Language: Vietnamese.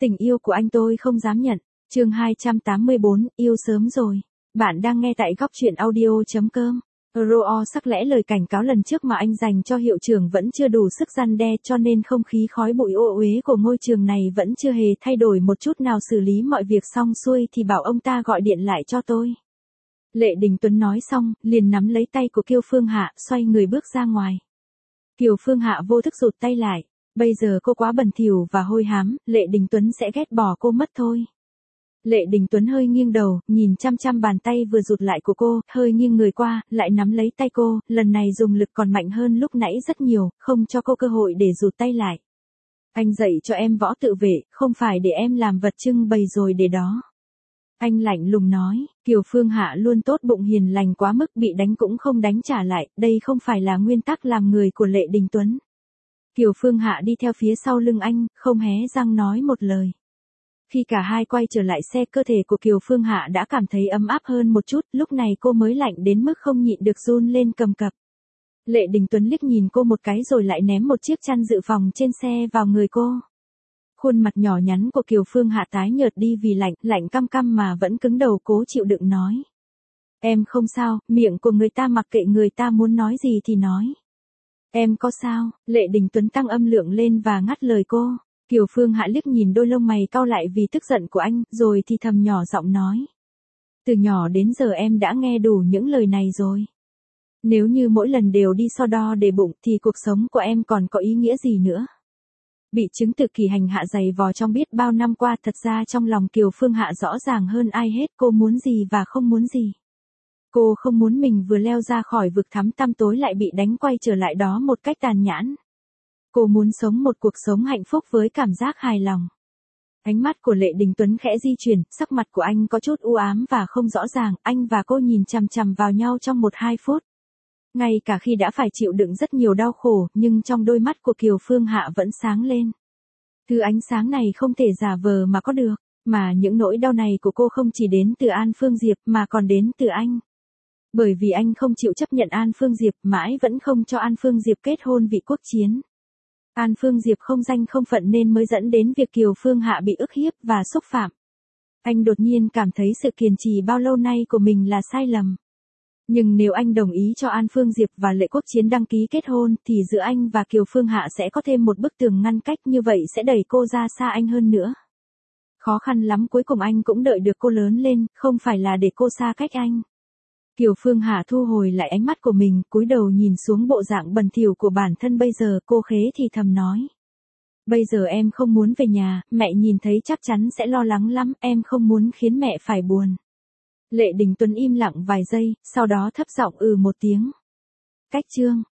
Tình yêu của anh tôi không dám nhận. Chương 284, yêu sớm rồi. Bạn đang nghe tại góc truyện audio.com. Ro sắc lẽ lời cảnh cáo lần trước mà anh dành cho hiệu trưởng vẫn chưa đủ sức răn đe, cho nên không khí khói bụi ô uế của ngôi trường này vẫn chưa hề thay đổi một chút nào. Xử lý mọi việc xong xuôi thì bảo ông ta gọi điện lại cho tôi. Lệ Đình Tuấn nói xong, liền nắm lấy tay của Kiều Phương Hạ, xoay người bước ra ngoài. Kiều Phương Hạ vô thức rụt tay lại. Bây giờ cô quá bẩn thỉu và hôi hám, Lệ Đình Tuấn sẽ ghét bỏ cô mất thôi. Lệ Đình Tuấn hơi nghiêng đầu, nhìn chăm chăm bàn tay vừa rụt lại của cô, hơi nghiêng người qua, lại nắm lấy tay cô, lần này dùng lực còn mạnh hơn lúc nãy rất nhiều, không cho cô cơ hội để rụt tay lại. Anh dạy cho em võ tự vệ, không phải để em làm vật trưng bày rồi để đó. Anh lạnh lùng nói. Kiều Phương Hạ luôn tốt bụng hiền lành quá mức, bị đánh cũng không đánh trả lại, đây không phải là nguyên tắc làm người của Lệ Đình Tuấn. Kiều Phương Hạ đi theo phía sau lưng anh, không hé răng nói một lời. Khi cả hai quay trở lại xe, cơ thể của Kiều Phương Hạ đã cảm thấy ấm áp hơn một chút, lúc này cô mới lạnh đến mức không nhịn được run lên cầm cập. Lệ Đình Tuấn liếc nhìn cô một cái rồi lại ném một chiếc chăn dự phòng trên xe vào người cô. Khuôn mặt nhỏ nhắn của Kiều Phương Hạ tái nhợt đi vì lạnh căm căm mà vẫn cứng đầu cố chịu đựng nói. Em không sao, miệng của người ta mặc kệ người ta muốn nói gì thì nói. Em có sao? Lệ Đình Tuấn tăng âm lượng lên và ngắt lời cô. Kiều Phương Hạ liếc nhìn đôi lông mày cau lại vì tức giận của anh, rồi thì thầm nhỏ giọng nói. Từ nhỏ đến giờ em đã nghe đủ những lời này rồi. Nếu như mỗi lần đều đi so đo để bụng thì cuộc sống của em còn có ý nghĩa gì nữa? Bị chứng tự kỷ hành hạ dày vò trong biết bao năm qua, thật ra trong lòng Kiều Phương Hạ rõ ràng hơn ai hết cô muốn gì và không muốn gì. Cô không muốn mình vừa leo ra khỏi vực thẳm tăm tối lại bị đánh quay trở lại đó một cách tàn nhẫn. Cô muốn sống một cuộc sống hạnh phúc với cảm giác hài lòng. Ánh mắt của Lệ Đình Tuấn khẽ di chuyển, sắc mặt của anh có chút u ám và không rõ ràng, anh và cô nhìn chằm chằm vào nhau trong 1-2 phút. Ngay cả khi đã phải chịu đựng rất nhiều đau khổ, nhưng trong đôi mắt của Kiều Phương Hạ vẫn sáng lên. Thứ ánh sáng này không thể giả vờ mà có được, mà những nỗi đau này của cô không chỉ đến từ An Phương Diệp mà còn đến từ anh. Bởi vì anh không chịu chấp nhận An Phương Diệp, mãi vẫn không cho An Phương Diệp kết hôn vị quốc chiến. An Phương Diệp không danh không phận nên mới dẫn đến việc Kiều Phương Hạ bị ức hiếp và xúc phạm. Anh đột nhiên cảm thấy sự kiên trì bao lâu nay của mình là sai lầm. Nhưng nếu anh đồng ý cho An Phương Diệp và Lệ Quốc Chiến đăng ký kết hôn thì giữa anh và Kiều Phương Hạ sẽ có thêm một bức tường ngăn cách, như vậy sẽ đẩy cô ra xa anh hơn nữa. Khó khăn lắm cuối cùng anh cũng đợi được cô lớn lên, không phải là để cô xa cách anh. Kiều Phương Hạ thu hồi lại ánh mắt của mình, cúi đầu nhìn xuống bộ dạng bẩn thỉu của bản thân bây giờ, cô khế thì thầm nói. Bây giờ em không muốn về nhà, mẹ nhìn thấy chắc chắn sẽ lo lắng lắm, em không muốn khiến mẹ phải buồn. Lệ Đình Tuấn im lặng vài giây, sau đó thấp giọng một tiếng. Cách chương.